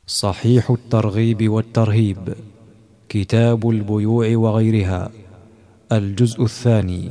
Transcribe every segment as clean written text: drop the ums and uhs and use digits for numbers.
صحيح الترغيب والترهيب، كتاب البيوع وغيرها، الجزء الثاني.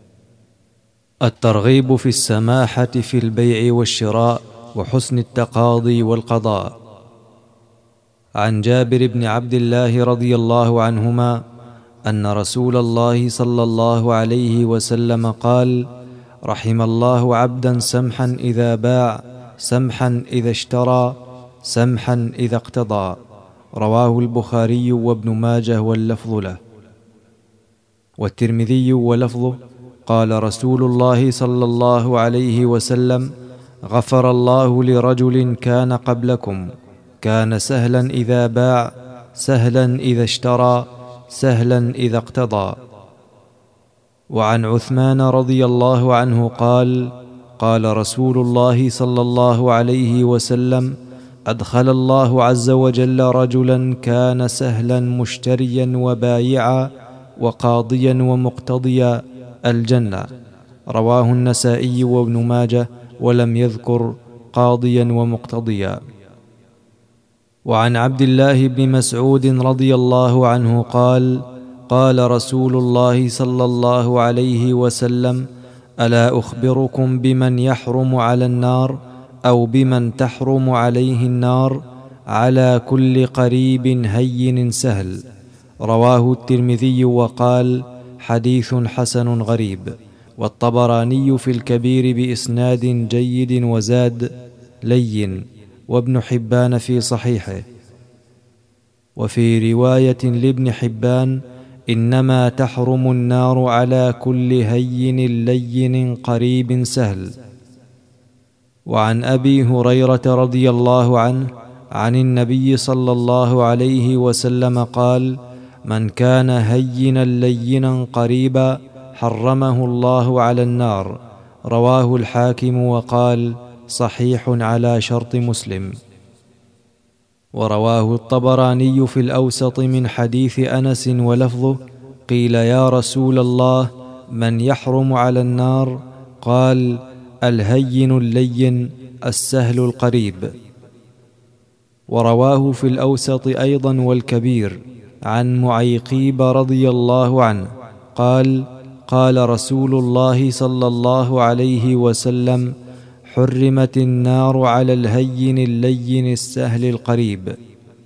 الترغيب في السماحة في البيع والشراء وحسن التقاضي والقضاء. عن جابر بن عبد الله رضي الله عنهما أن رسول الله صلى الله عليه وسلم قال: رحم الله عبدا سمحا إذا باع، سمحا إذا اشترى، سمحا إذا اقتضى. رواه البخاري وابن ماجه واللفظ له. والترمذي ولفظه: قال رسول الله صلى الله عليه وسلم: غفر الله لرجل كان قبلكم، كان سهلا إذا باع، سهلا إذا اشترى، سهلا إذا اقتضى. وعن عثمان رضي الله عنه قال: قال رسول الله صلى الله عليه وسلم: أدخل الله عز وجل رجلا كان سهلا مشتريا وبايعا وقاضيا ومقتضيا الجنة. رواه النسائي وابن ماجه، ولم يذكر قاضيا ومقتضيا. وعن عبد الله بن مسعود رضي الله عنه قال: قال رسول الله صلى الله عليه وسلم: ألا أخبركم بمن يحرم على النار أو بمن تحرم عليه النار؟ على كل قريب هين سهل. رواه الترمذي وقال: حديث حسن غريب. والطبراني في الكبير بإسناد جيد وزاد: لين. وابن حبان في صحيحه. وفي رواية لابن حبان: إنما تحرم النار على كل هين لين قريب سهل. وعن أبي هريرة رضي الله عنه عن النبي صلى الله عليه وسلم قال: من كان هينا لينا قريبا حرمه الله على النار. رواه الحاكم وقال: صحيح على شرط مسلم. ورواه الطبراني في الأوسط من حديث أنس ولفظه: قيل يا رسول الله من يحرم على النار؟ قال: الهين اللين السهل القريب. ورواه في الأوسط أيضا والكبير عن معيقيب رضي الله عنه قال: قال رسول الله صلى الله عليه وسلم: حرمت النار على الهين اللين السهل القريب.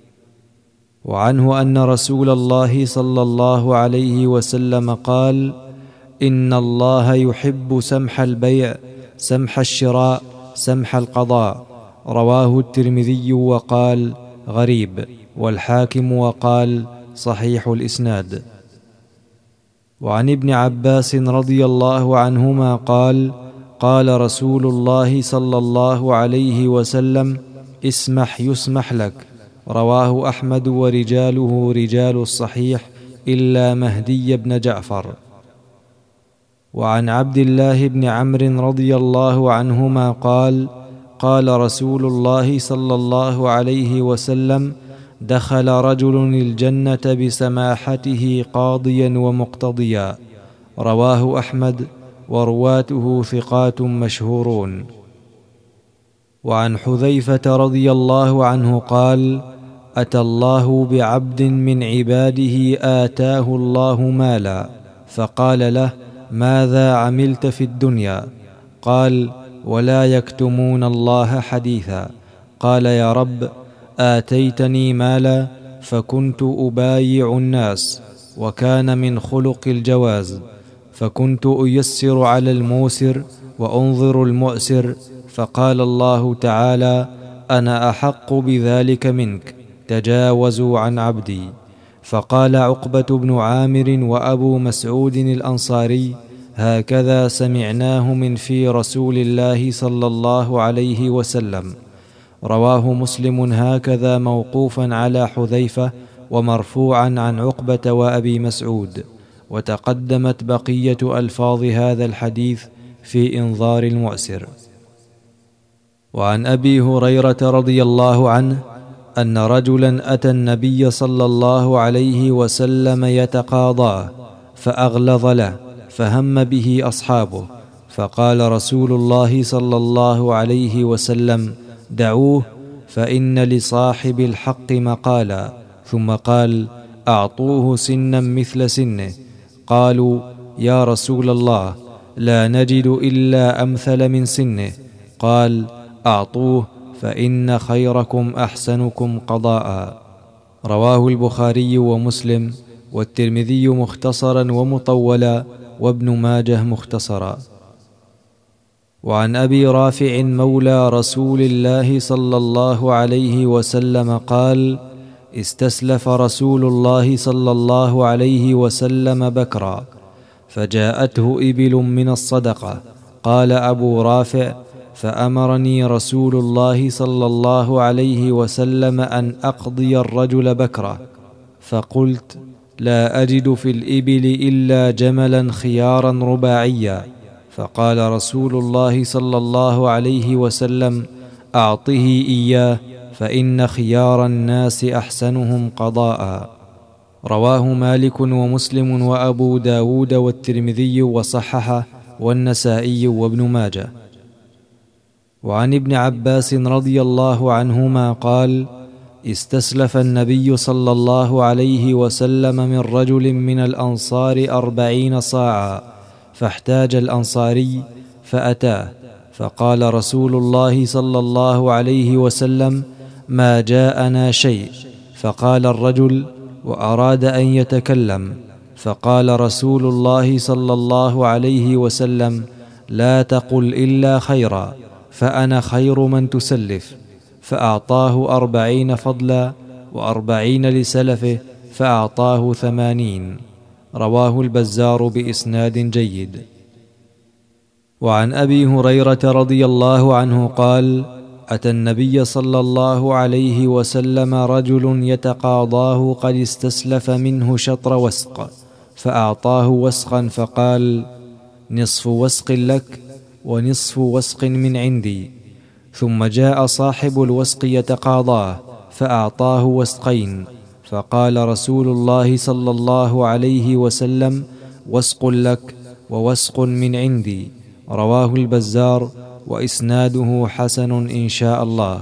وعنه أن رسول الله صلى الله عليه وسلم قال: إن الله يحب سمح البيع، سمح الشراء، سمح القضاء. رواه الترمذي وقال: غريب. والحاكم وقال: صحيح الإسناد. وعن ابن عباس رضي الله عنهما قال: قال رسول الله صلى الله عليه وسلم: اسمح يسمح لك. رواه أحمد ورجاله رجال الصحيح إلا مهدي بن جعفر. وعن عبد الله بن عمرو رضي الله عنهما قال: قال رسول الله صلى الله عليه وسلم: دخل رجل الجنة بسماحته قاضيا ومقتضيا. رواه أحمد، ورواته ثقات مشهورون. وعن حذيفة رضي الله عنه قال: أتى الله بعبد من عباده آتاه الله مالا، فقال له: ماذا عملت في الدنيا؟ قال: ولا يكتمون الله حديثا. قال: يا رب، آتيتني مالا فكنت أبايع الناس، وكان من خلق الجواز، فكنت أيسر على الموسر وأنظر المؤسر، فقال الله تعالى: أنا أحق بذلك منك، تجاوزوا عن عبدي. فقال عقبة بن عامر وأبو مسعود الأنصاري: هكذا سمعناه من في رسول الله صلى الله عليه وسلم. رواه مسلم هكذا موقوفا على حذيفة ومرفوعا عن عقبة وأبي مسعود. وتقدمت بقية ألفاظ هذا الحديث في إنظار المؤسر. وعن أبي هريرة رضي الله عنه أن رجلا أتى النبي صلى الله عليه وسلم يتقاضاه، فأغلظ له، فهم به أصحابه، فقال رسول الله صلى الله عليه وسلم: دعوه، فإن لصاحب الحق مقالا. ثم قال: أعطوه سنا مثل سنه. قالوا: يا رسول الله، لا نجد إلا أمثل من سنه. قال: أعطوه، فإن خيركم أحسنكم قضاء. رواه البخاري ومسلم والترمذي مختصرا ومطولا، وابن ماجه مختصرا. وعن أبي رافع مولى رسول الله صلى الله عليه وسلم قال: استسلف رسول الله صلى الله عليه وسلم بكرا، فجاءته إبل من الصدقة. قال أبو رافع: فأمرني رسول الله صلى الله عليه وسلم أن أقضي الرجل بكرة، فقلت: لا أجد في الإبل إلا جملا خيارا رباعيا. فقال رسول الله صلى الله عليه وسلم: أعطه إياه، فإن خيار الناس أحسنهم قضاء. رواه مالك ومسلم وأبو داود والترمذي وصححه والنسائي وابن ماجه. وعن ابن عباس رضي الله عنهما قال: استسلف النبي صلى الله عليه وسلم من رجل من الأنصار 40 صاعا، فاحتاج الأنصاري فأتاه، فقال رسول الله صلى الله عليه وسلم: ما جاءنا شيء. فقال الرجل وأراد أن يتكلم، فقال رسول الله صلى الله عليه وسلم: لا تقل إلا خيرا، فأنا خير من تسلف. فأعطاه 40 فضلا، و40 لسلفه، فأعطاه 80. رواه البزار بإسناد جيد. وعن أبي هريرة رضي الله عنه قال: أتى النبي صلى الله عليه وسلم رجل يتقاضاه قد استسلف منه شطر وسق، فأعطاه وسقا، فقال: نصف وسق لك ونصف وسق من عندي. ثم جاء صاحب الوسق يتقاضاه، فأعطاه وسقين، فقال رسول الله صلى الله عليه وسلم: وسق لك ووسق من عندي. رواه البزار وإسناده حسن إن شاء الله.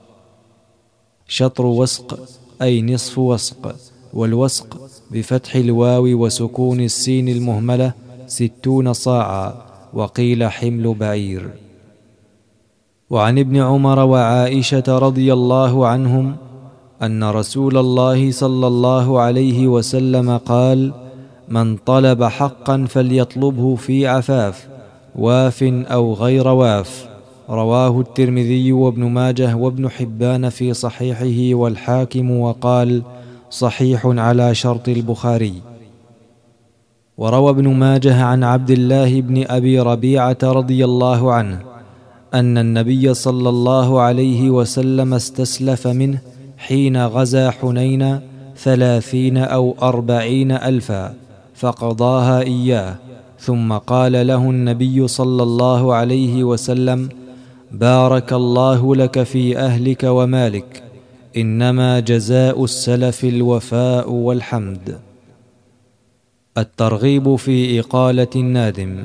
شطر وسق أي نصف وسق، والوسق بفتح الواو وسكون السين المهملة 60 صاعا، وقيل حمل بعير. وعن ابن عمر وعائشة رضي الله عنهم أن رسول الله صلى الله عليه وسلم قال: من طلب حقا فليطلبه في عفاف، واف أو غير واف. رواه الترمذي وابن ماجه وابن حبان في صحيحه والحاكم، وقال: صحيح على شرط البخاري. وروى ابن ماجه عن عبد الله بن أبي ربيعة رضي الله عنه أن النبي صلى الله عليه وسلم استسلف منه حين غزا حنين 30 أو 40 ألفا، فقضاها إياه. ثم قال له النبي صلى الله عليه وسلم: بارك الله لك في أهلك ومالك، إنما جزاء السلف الوفاء والحمد. الترغيب في إقالة النادم.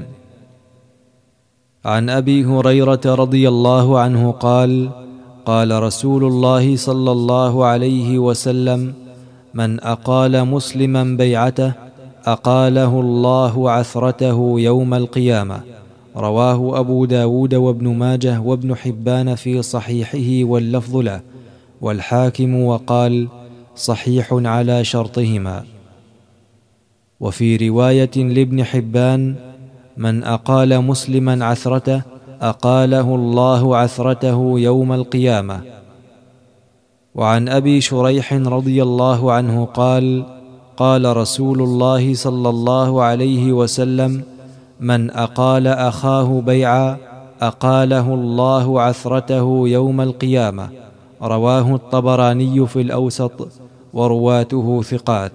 عن أبي هريرة رضي الله عنه قال: قال رسول الله صلى الله عليه وسلم: من أقال مسلما بيعته أقاله الله عثرته يوم القيامة. رواه أبو داود وابن ماجه وابن حبان في صحيحه واللفظ له، والحاكم، وقال: صحيح على شرطهما. وفي رواية لابن حبان: من أقال مسلما عثرته أقاله الله عثرته يوم القيامة. وعن أبي شريح رضي الله عنه قال: قال رسول الله صلى الله عليه وسلم: من أقال أخاه بيعا أقاله الله عثرته يوم القيامة. رواه الطبراني في الأوسط، ورواته ثقات.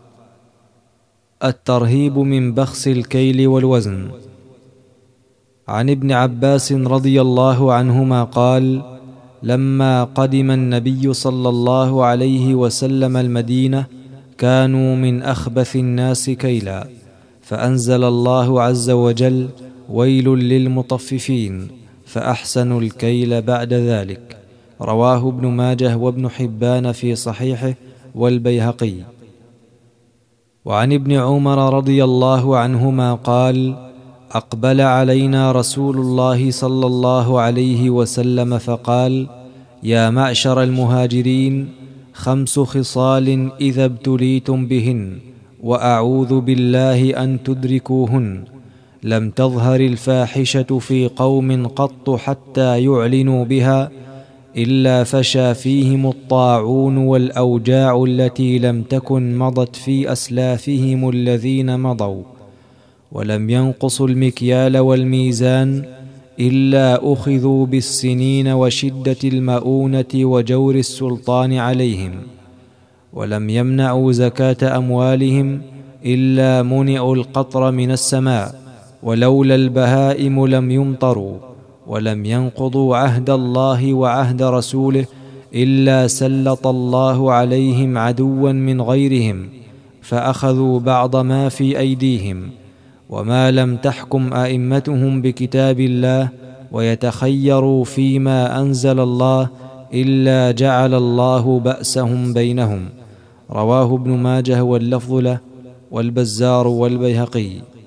الترهيب من بخس الكيل والوزن. عن ابن عباس رضي الله عنهما قال: لما قدم النبي صلى الله عليه وسلم المدينة كانوا من أخبث الناس كيلا، فأنزل الله عز وجل: ويل للمطففين، فأحسنوا الكيل بعد ذلك. رواه ابن ماجه وابن حبان في صحيحه والبيهقي. وعن ابن عمر رضي الله عنهما قال: أقبل علينا رسول الله صلى الله عليه وسلم فقال: يا معشر المهاجرين، 5 خصال إذا ابتليتم بهن وأعوذ بالله أن تدركوهن: لم تظهر الفاحشة في قوم قط حتى يعلنوا بها إلا فشى فيهم الطاعون والأوجاع التي لم تكن مضت في أسلافهم الذين مضوا، ولم ينقصوا المكيال والميزان إلا أخذوا بالسنين وشدة المؤونة وجور السلطان عليهم، ولم يمنعوا زكاة أموالهم إلا منعوا القطر من السماء، ولولا البهائم لم يمطروا، ولم ينقضوا عهد الله وعهد رسوله إلا سلط الله عليهم عدوا من غيرهم فأخذوا بعض ما في أيديهم، وما لم تحكم أئمتهم بكتاب الله ويتخيروا فيما أنزل الله إلا جعل الله بأسهم بينهم. رواه ابن ماجه واللفظ له والبزار والبيهقي.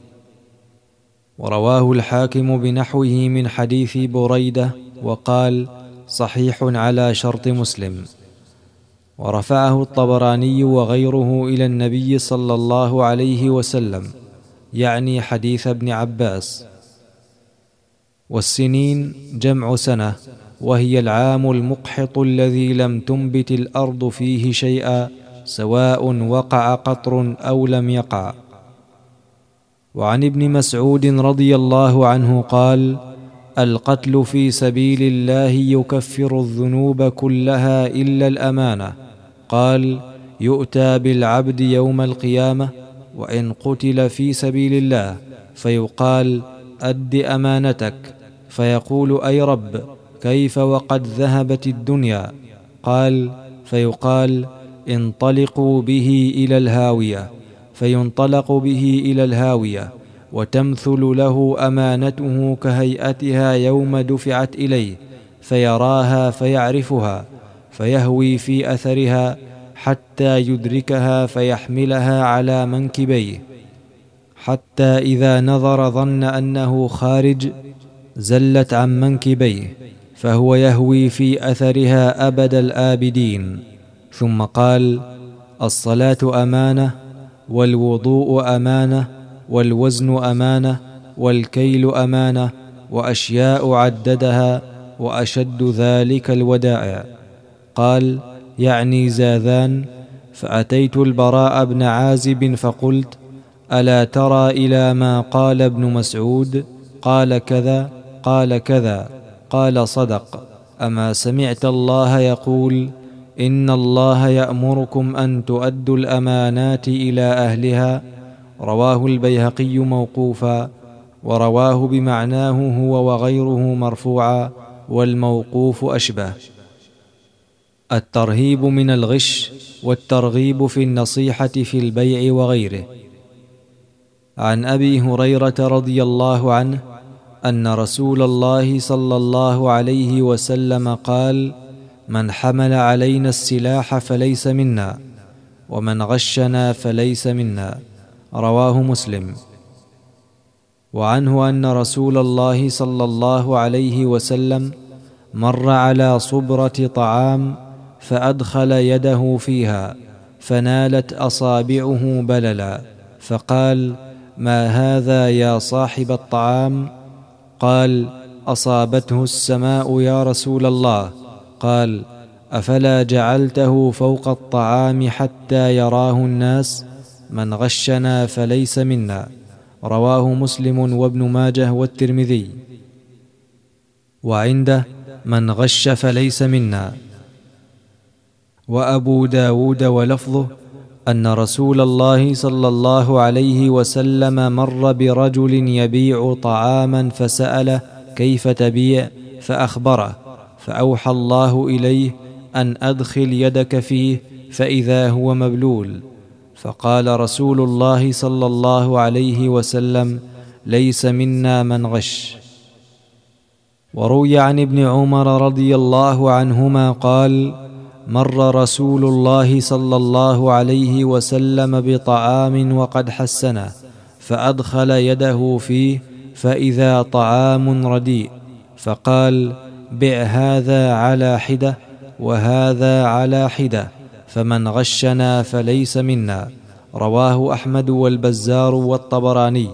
ورواه الحاكم بنحوه من حديث بريدة وقال: صحيح على شرط مسلم. ورفعه الطبراني وغيره إلى النبي صلى الله عليه وسلم، يعني حديث ابن عباس. والسنين جمع سنة، وهي العام المقحط الذي لم تنبت الأرض فيه شيئا، سواء وقع قطر أو لم يقع. وعن ابن مسعود رضي الله عنه قال: القتل في سبيل الله يكفر الذنوب كلها إلا الأمانة. قال: يؤتى بالعبد يوم القيامة وإن قتل في سبيل الله فيقال: أد أمانتك، فيقول: أي رب، كيف وقد ذهبت الدنيا؟ قال: فيقال: انطلقوا به إلى الهاوية، فينطلق به إلى الهاوية، وتمثل له أمانته كهيئتها يوم دفعت إليه، فيراها فيعرفها، فيهوي في أثرها حتى يدركها فيحملها على منكبيه، حتى إذا نظر ظن أنه خارج زلت عن منكبيه، فهو يهوي في أثرها أبد الآبدين. ثم قال: الصلاة أمانة، والوضوء أمانة، والوزن أمانة، والكيل أمانة، وأشياء عددها، وأشد ذلك الودائع. قال: يعني زاذان. فأتيت البراء بن عازب فقلت: ألا ترى إلى ما قال ابن مسعود؟ قال: كذا. قال: كذا. قال: صدق. أما سمعت الله يقول: إن الله يأمركم أن تؤدوا الأمانات إلى أهلها؟ رواه البيهقي موقوفا، ورواه بمعناه هو وغيره مرفوعا، والموقوف أشبه. الترهيب من الغش والترغيب في النصيحة في البيع وغيره. عن أبي هريرة رضي الله عنه أن رسول الله صلى الله عليه وسلم قال: من حمل علينا السلاح فليس منا، ومن غشنا فليس منا. رواه مسلم. وعنه أن رسول الله صلى الله عليه وسلم مر على صبرة طعام فأدخل يده فيها فنالت أصابعه بللا، فقال: ما هذا يا صاحب الطعام؟ قال: أصابته السماء يا رسول الله. قال: أفلا جعلته فوق الطعام حتى يراه الناس؟ من غشنا فليس منا. رواه مسلم وابن ماجه والترمذي. وعنده: من غش فليس منا. وأبو داود ولفظه أن رسول الله صلى الله عليه وسلم مر برجل يبيع طعاما فسأله: كيف تبيع؟ فأخبره، فأوحى الله إليه أن أدخل يدك فيه فإذا هو مبلول. فقال رسول الله صلى الله عليه وسلم: ليس منا من غش. وروي عن ابن عمر رضي الله عنهما قال: مر رسول الله صلى الله عليه وسلم بطعام وقد حسنه، فأدخل يده فيه فإذا طعام رديء، فقال: بع هذا على حدة وهذا على حدة، فمن غشنا فليس منا. رواه أحمد والبزار والطبراني.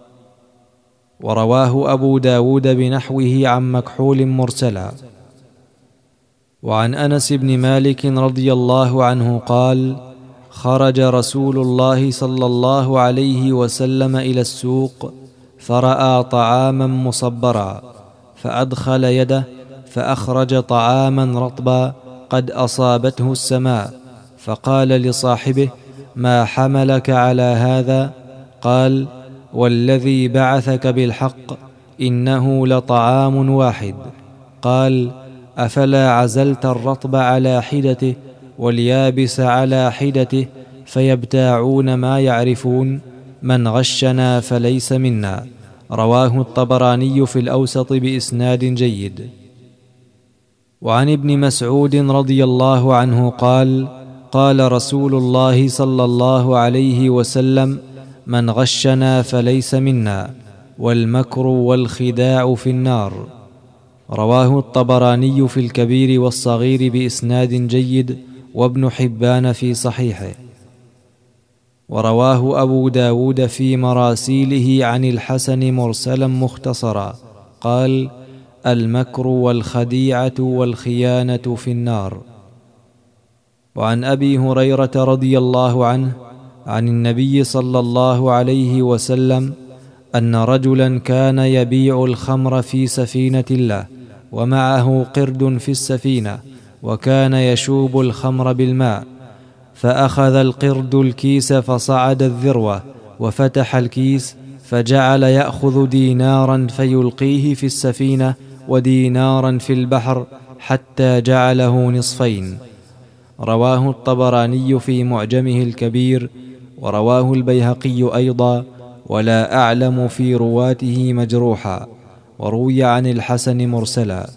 ورواه أبو داود بنحوه عن مكحول مرسلا. وعن أنس بن مالك رضي الله عنه قال: خرج رسول الله صلى الله عليه وسلم إلى السوق، فرأى طعاما مصبرا، فأدخل يده فأخرج طعاما رطبا قد أصابته السماء، فقال لصاحبه: ما حملك على هذا؟ قال: والذي بعثك بالحق إنه لطعام واحد. قال: أفلا عزلت الرطب على حدته واليابس على حدته فيبتاعون ما يعرفون؟ من غشنا فليس منا. رواه الطبراني في الأوسط بإسناد جيد. وعن ابن مسعود رضي الله عنه قال: قال رسول الله صلى الله عليه وسلم: من غشنا فليس منا، والمكر والخداع في النار. رواه الطبراني في الكبير والصغير بإسناد جيد، وابن حبان في صحيحه. ورواه أبو داود في مراسيله عن الحسن مرسلا مختصرا قال: المكر والخديعة والخيانة في النار. وعن أبي هريرة رضي الله عنه عن النبي صلى الله عليه وسلم أن رجلا كان يبيع الخمر في سفينة الله، ومعه قرد في السفينة، وكان يشوب الخمر بالماء، فأخذ القرد الكيس فصعد الذروة، وفتح الكيس فجعل يأخذ دينارا فيلقيه في السفينة ودينارا في البحر حتى جعله نصفين. رواه الطبراني في معجمه الكبير، ورواه البيهقي أيضا، ولا أعلم في رواته مجروحا، وروي عن الحسن مرسلا.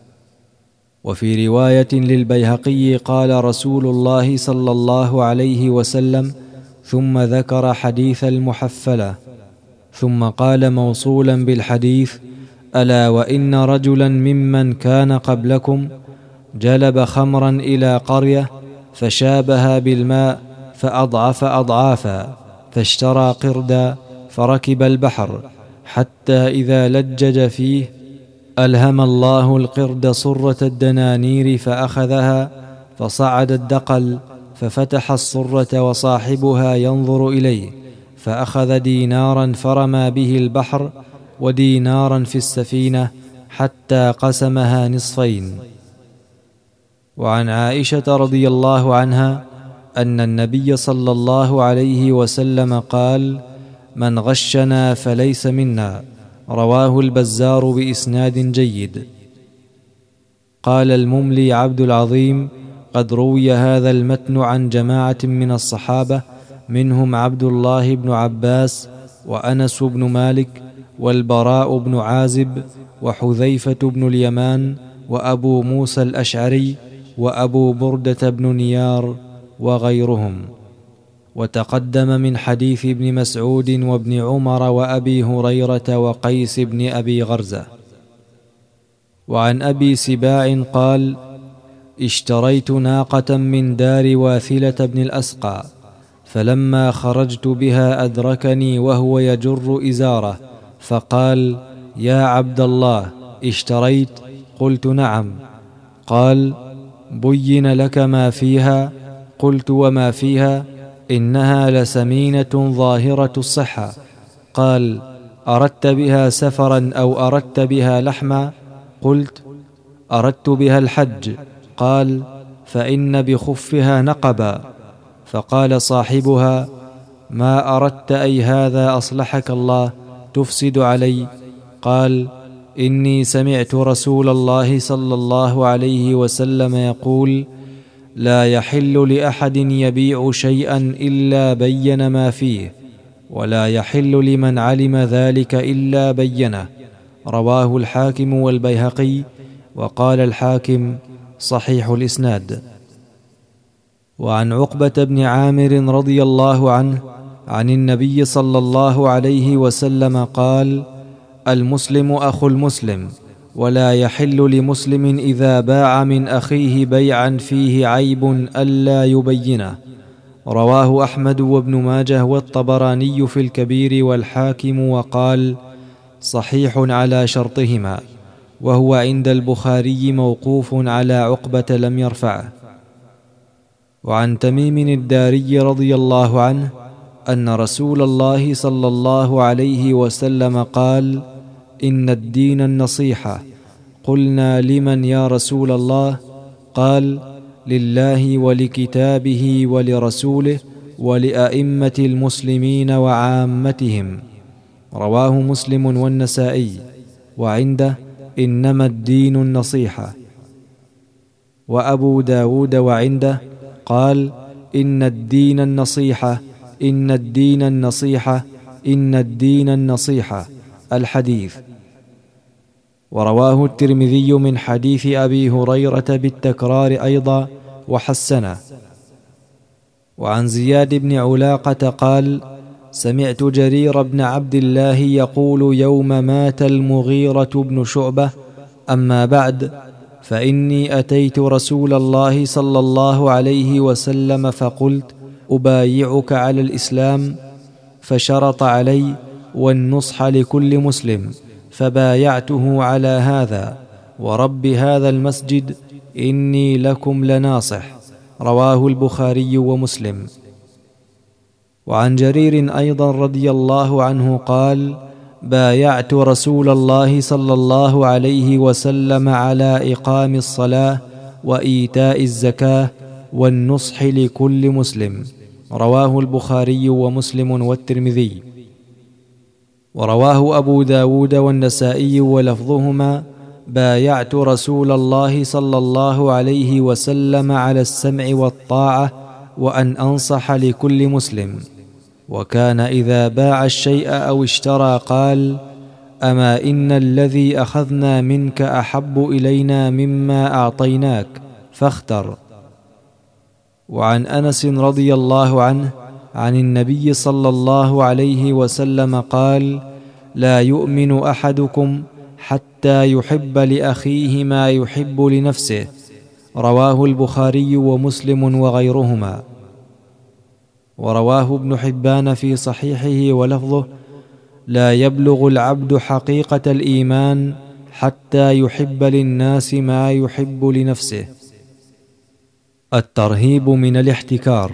وفي رواية للبيهقي قال رسول الله صلى الله عليه وسلم: ثم ذكر حديث المحفلة، ثم قال موصولا بالحديث: ألا وإن رجلا ممن كان قبلكم جلب خمرا إلى قرية فشابها بالماء فأضعف أضعافا، فاشترى قردا فركب البحر، حتى إذا لجج فيه ألهم الله القرد صرة الدنانير فأخذها، فصعد الدقل ففتح الصرة وصاحبها ينظر إليه، فأخذ دينارا فرمى به البحر ودينارا في السفينة حتى قسمها نصفين. وعن عائشة رضي الله عنها أن النبي صلى الله عليه وسلم قال: من غشنا فليس منا. رواه البزار بإسناد جيد. قال المملي عبد العظيم: قد روي هذا المتن عن جماعة من الصحابة، منهم عبد الله بن عباس، وأنس بن مالك، والبراء بن عازب، وحذيفة بن اليمان، وأبو موسى الأشعري، وأبو بردة بن نيار، وغيرهم. وتقدم من حديث ابن مسعود وابن عمر وأبي هريرة وقيس بن أبي غرزة. وعن أبي سباع قال: اشتريت ناقة من دار واثلة بن الأسقى، فلما خرجت بها أدركني وهو يجر إزاره، فقال: يا عبد الله، اشتريت؟ قلت: نعم. قال: بين لك ما فيها؟ قلت: وما فيها؟ إنها لسمينة ظاهرة الصحة. قال: أردت بها سفرا أو أردت بها لحما؟ قلت: أردت بها الحج. قال: فإن بخفها نقبا. فقال صاحبها: ما أردت أي هذا أصلحك الله تفسد علي؟ قال: إني سمعت رسول الله صلى الله عليه وسلم يقول: لا يحل لأحد يبيع شيئا إلا بين ما فيه، ولا يحل لمن علم ذلك إلا بينه. رواه الحاكم والبيهقي، وقال الحاكم صحيح الإسناد. وعن عقبة بن عامر رضي الله عنه عن النبي صلى الله عليه وسلم قال: المسلم أخو المسلم، ولا يحل لمسلم إذا باع من أخيه بيعا فيه عيب ألا يبينه. رواه أحمد وابن ماجه والطبراني في الكبير والحاكم، وقال صحيح على شرطهما، وهو عند البخاري موقوف على عقبة لم يرفعه. وعن تميم الداري رضي الله عنه أن رسول الله صلى الله عليه وسلم قال: إن الدين النصيحة. قلنا: لمن يا رسول الله؟ قال: لله ولكتابه ولرسوله ولأئمة المسلمين وعامتهم. رواه مسلم والنسائي، وعنده: إنما الدين النصيحة. وأبو داود وعنده قال: إن الدين النصيحة، إن الدين النصيحة، إن الدين النصيحة، الحديث. ورواه الترمذي من حديث أبي هريرة بالتكرار أيضا، وحسنه. وعن زياد بن علاقة قال: سمعت جرير بن عبد الله يقول يوم مات المغيرة بن شعبة: أما بعد، فإني أتيت رسول الله صلى الله عليه وسلم فقلت: أبايعك على الإسلام، فشرط علي والنصح لكل مسلم، فبايعته على هذا، ورب هذا المسجد إني لكم لناصح. رواه البخاري ومسلم. وعن جرير أيضا رضي الله عنه قال: بايعت رسول الله صلى الله عليه وسلم على إقام الصلاة وإيتاء الزكاة والنصح لكل مسلم. رواه البخاري ومسلم والترمذي. ورواه أبو داود والنسائي ولفظهما: بايعت رسول الله صلى الله عليه وسلم على السمع والطاعة وأن أنصح لكل مسلم. وكان إذا باع الشيء أو اشترى قال: أما إن الذي أخذنا منك أحب إلينا مما أعطيناك، فاختر. وعن أنس رضي الله عنه عن النبي صلى الله عليه وسلم قال: لا يؤمن أحدكم حتى يحب لأخيه ما يحب لنفسه. رواه البخاري ومسلم وغيرهما. ورواه ابن حبان في صحيحه ولفظه: لا يبلغ العبد حقيقة الإيمان حتى يحب للناس ما يحب لنفسه. الترهيب من الاحتكار.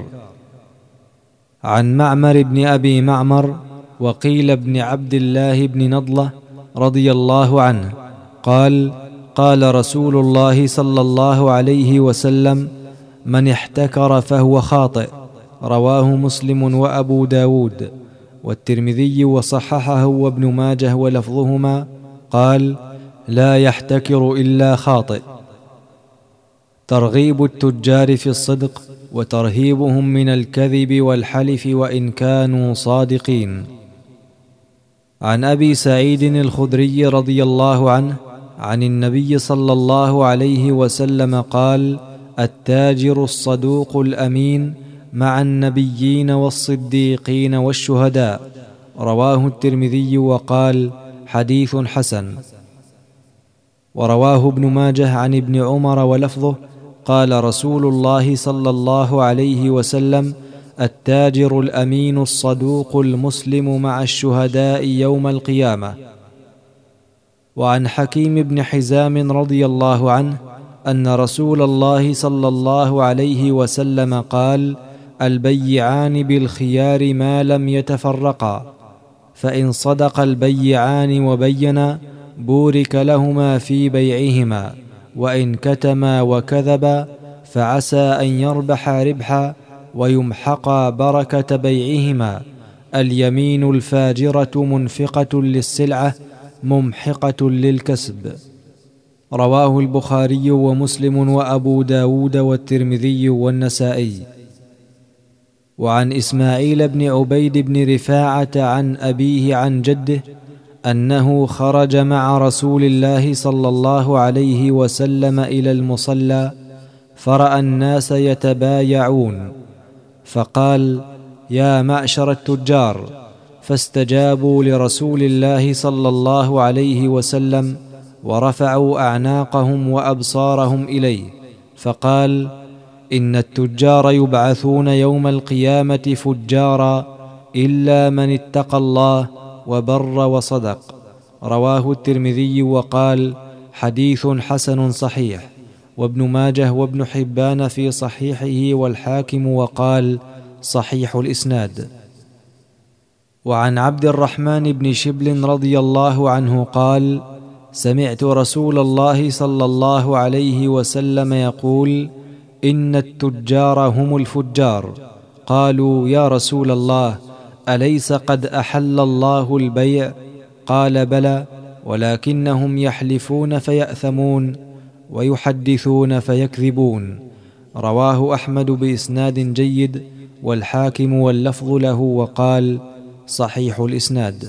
عن معمر بن أبي معمر وقيل بن عبد الله بن نضلة رضي الله عنه قال: قال رسول الله صلى الله عليه وسلم: من احتكر فهو خاطئ. رواه مسلم وأبو داود والترمذي وصححه وابن ماجه ولفظهما. قال: لا يحتكر إلا خاطئ. ترغيب التجار في الصدق وترهيبهم من الكذب والحلف وإن كانوا صادقين. عن أبي سعيد الخدري رضي الله عنه عن النبي صلى الله عليه وسلم قال: التاجر الصدوق الأمين مع النبيين والصديقين والشهداء. رواه الترمذي وقال: حديث حسن. ورواه ابن ماجه عن ابن عمر ولفظه: قال رسول الله صلى الله عليه وسلم: التاجر الأمين الصدوق المسلم مع الشهداء يوم القيامة. وعن حكيم بن حزام رضي الله عنه أن رسول الله صلى الله عليه وسلم قال: البيعان بالخيار ما لم يتفرقا، فإن صدق البيعان وبينا بورك لهما في بيعهما، وإن كتما وكذبا فعسى أن يربح ربحا ويمحقا بركة بيعهما. اليمين الفاجرة منفقة للسلعة ممحقة للكسب. رواه البخاري ومسلم وأبو داود والترمذي والنسائي. وعن إسماعيل بن عبيد بن رفاعة عن أبيه عن جده أنه خرج مع رسول الله صلى الله عليه وسلم إلى المصلى فرأى الناس يتبايعون، فقال: يا معشر التجار، فاستجابوا لرسول الله صلى الله عليه وسلم ورفعوا أعناقهم وأبصارهم إليه، فقال: إن التجار يبعثون يوم القيامة فجارا إلا من اتقى الله وبر وصدق. رواه الترمذي وقال: حديث حسن صحيح. وابن ماجه وابن حبان في صحيحه، والحاكم وقال: صحيح الإسناد. وعن عبد الرحمن بن شبل رضي الله عنه قال: سمعت رسول الله صلى الله عليه وسلم يقول: إن التجار هم الفجار. قالوا: يا رسول الله، أليس قد أحل الله البيع؟ قال: بلى، ولكنهم يحلفون فيأثمون ويحدثون فيكذبون. رواه أحمد بإسناد جيد، والحاكم واللفظ له، وقال: صحيح الإسناد.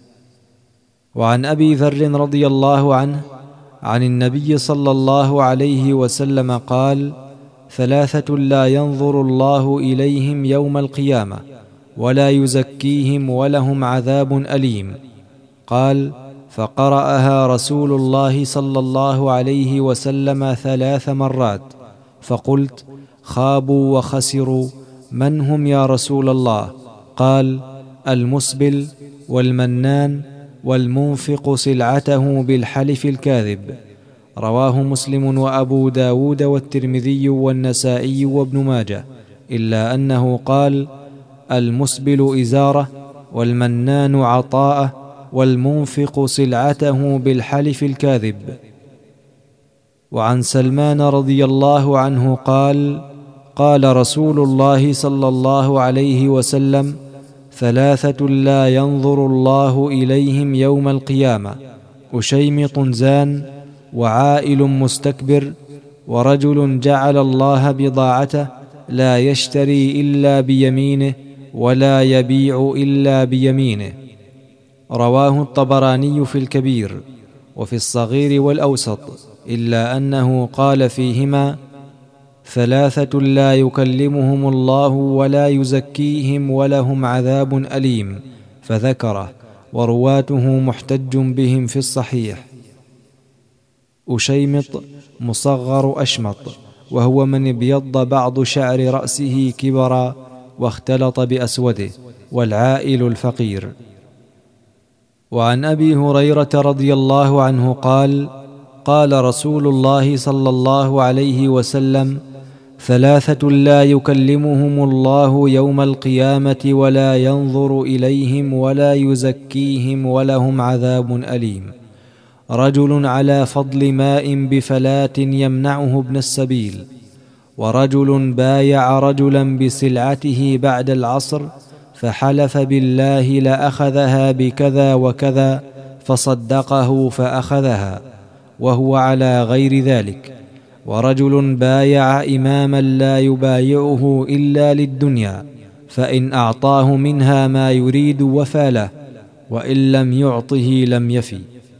وعن أبي ذر رضي الله عنه عن النبي صلى الله عليه وسلم قال: ثلاثة لا ينظر الله إليهم يوم القيامة ولا يزكيهم ولهم عذاب أليم. قال: فقرأها رسول الله صلى الله عليه وسلم 3 مرات، فقلت: خابوا وخسروا، من هم يا رسول الله؟ قال: المسبل والمنان والمنفق سلعته بالحلف الكاذب. رواه مسلم وأبو داود والترمذي والنسائي وابن ماجه، إلا أنه قال: المسبل إزارة، والمنان عطاءه، والمنفق سلعته بالحلف الكاذب. وعن سلمان رضي الله عنه قال: قال رسول الله صلى الله عليه وسلم: ثلاثة لا ينظر الله إليهم يوم القيامة: أشيمط زان، وعائل مستكبر، ورجل جعل الله بضاعته لا يشتري إلا بيمينه ولا يبيع إلا بيمينه. رواه الطبراني في الكبير وفي الصغير والأوسط، إلا أنه قال فيهما: ثلاثة لا يكلمهم الله ولا يزكيهم ولهم عذاب أليم، فذكره، ورواته محتج بهم في الصحيح. أشيمط مصغر أشمط، وهو من ابيض بعض شعر رأسه كبرا واختلط بأسوده، والعائل الفقير. وعن أبي هريرة رضي الله عنه قال: قال رسول الله صلى الله عليه وسلم: ثلاثة لا يكلمهم الله يوم القيامة ولا ينظر إليهم ولا يزكيهم ولهم عذاب أليم: رجل على فضل ماء بفلاة يمنعه ابن السبيل، ورجل بايع رجلا بسلعته بعد العصر فحلف بالله لأخذها بكذا وكذا فصدقه فأخذها وهو على غير ذلك، ورجل بايع إماما لا يبايعه إلا للدنيا، فإن أعطاه منها ما يريد وفى له، وإن لم يعطه لم يفي.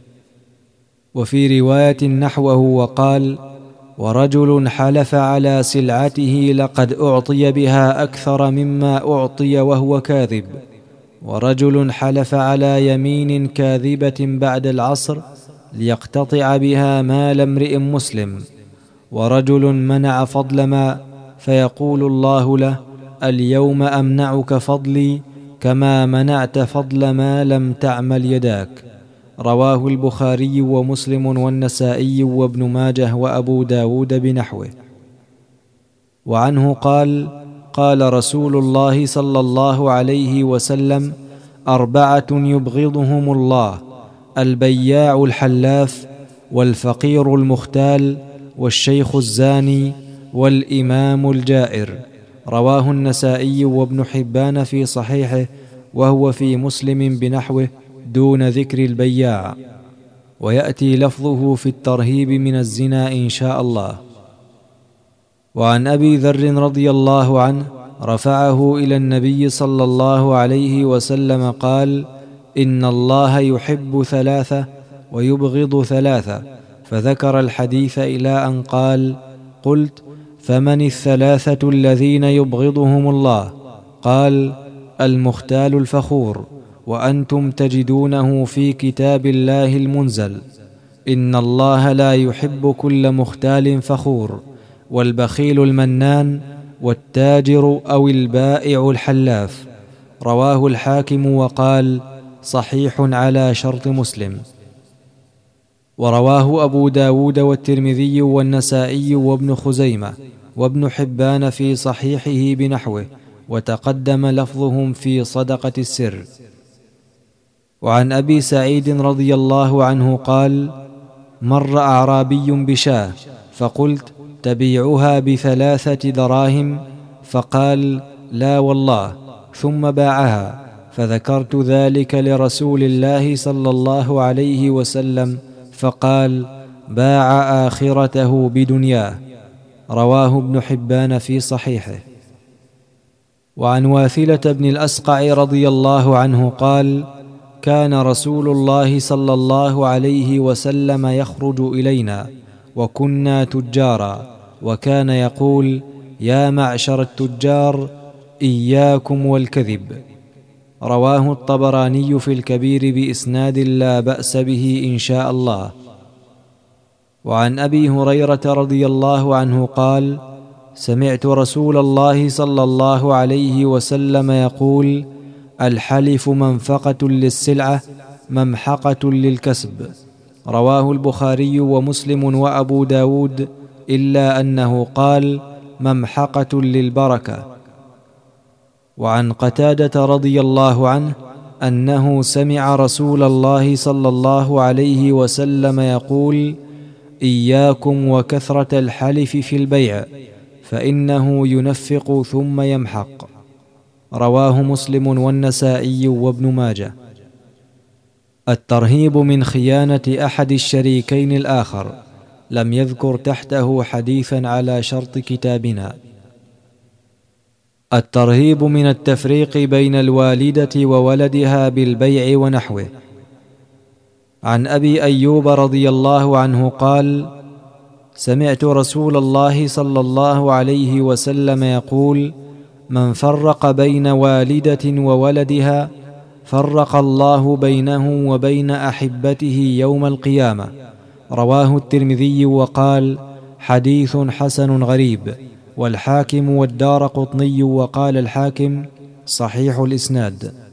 وفي رواية نحوه وقال: ورجل حلف على سلعته لقد أعطي بها أكثر مما أعطي وهو كاذب، ورجل حلف على يمين كاذبة بعد العصر ليقتطع بها مال امرئ مسلم، ورجل منع فضل ماء فيقول الله له: اليوم أمنعك فضلي كما منعت فضل ما لم تعمل يداك. رواه البخاري ومسلم والنسائي وابن ماجه وأبو داود بنحوه. وعنه قال: قال رسول الله صلى الله عليه وسلم: 4 يبغضهم الله: البياع الحلاف، والفقير المختال، والشيخ الزاني، والإمام الجائر. رواه النسائي وابن حبان في صحيحه، وهو في مسلم بنحوه دون ذكر البياع، ويأتي لفظه في الترهيب من الزنا إن شاء الله. وعن أبي ذر رضي الله عنه رفعه إلى النبي صلى الله عليه وسلم قال: إن الله يحب ثلاثة ويبغض ثلاثة، فذكر الحديث إلى أن قال: قلت: فمن الثلاثة الذين يبغضهم الله؟ قال: المختال الفخور، وأنتم تجدونه في كتاب الله المنزل: إن الله لا يحب كل مختال فخور، والبخيل المنان، والتاجر أو البائع الحلاف. رواه الحاكم وقال: صحيح على شرط مسلم. ورواه أبو داود والترمذي والنسائي وابن خزيمة وابن حبان في صحيحه بنحوه، وتقدم لفظهم في صدقة السر. وعن أبي سعيد رضي الله عنه قال: مر أعرابي بشاة فقلت: تبيعها ب3 دراهم؟ فقال: لا والله. ثم باعها، فذكرت ذلك لرسول الله صلى الله عليه وسلم، فقال: باع آخرته بدنياه. رواه ابن حبان في صحيحه. وعن واثلة بن الأسقع رضي الله عنه قال: كان رسول الله صلى الله عليه وسلم يخرج إلينا وكنا تجارا، وكان يقول: يا معشر التجار، إياكم والكذب. رواه الطبراني في الكبير بإسناد لا بأس به إن شاء الله. وعن أبي هريرة رضي الله عنه قال: سمعت رسول الله صلى الله عليه وسلم يقول: الحلف منفقة للسلعة ممحقة للكسب. رواه البخاري ومسلم وأبو داود، إلا أنه قال: ممحقة للبركة. وعن قتادة رضي الله عنه أنه سمع رسول الله صلى الله عليه وسلم يقول: إياكم وكثرة الحلف في البيع، فإنه ينفق ثم يمحق. رواه مسلم والنسائي وابن ماجه. الترهيب من خيانة أحد الشريكين الآخر، لم يذكر تحته حديثا على شرط كتابنا. الترهيب من التفريق بين الوالدة وولدها بالبيع ونحوه. عن أبي أيوب رضي الله عنه قال: سمعت رسول الله صلى الله عليه وسلم يقول: من فرق بين والدة وولدها فرق الله بينه وبين أحبته يوم القيامة. رواه الترمذي وقال: حديث حسن غريب. والحاكم والدارقطني، وقال الحاكم: صحيح الإسناد.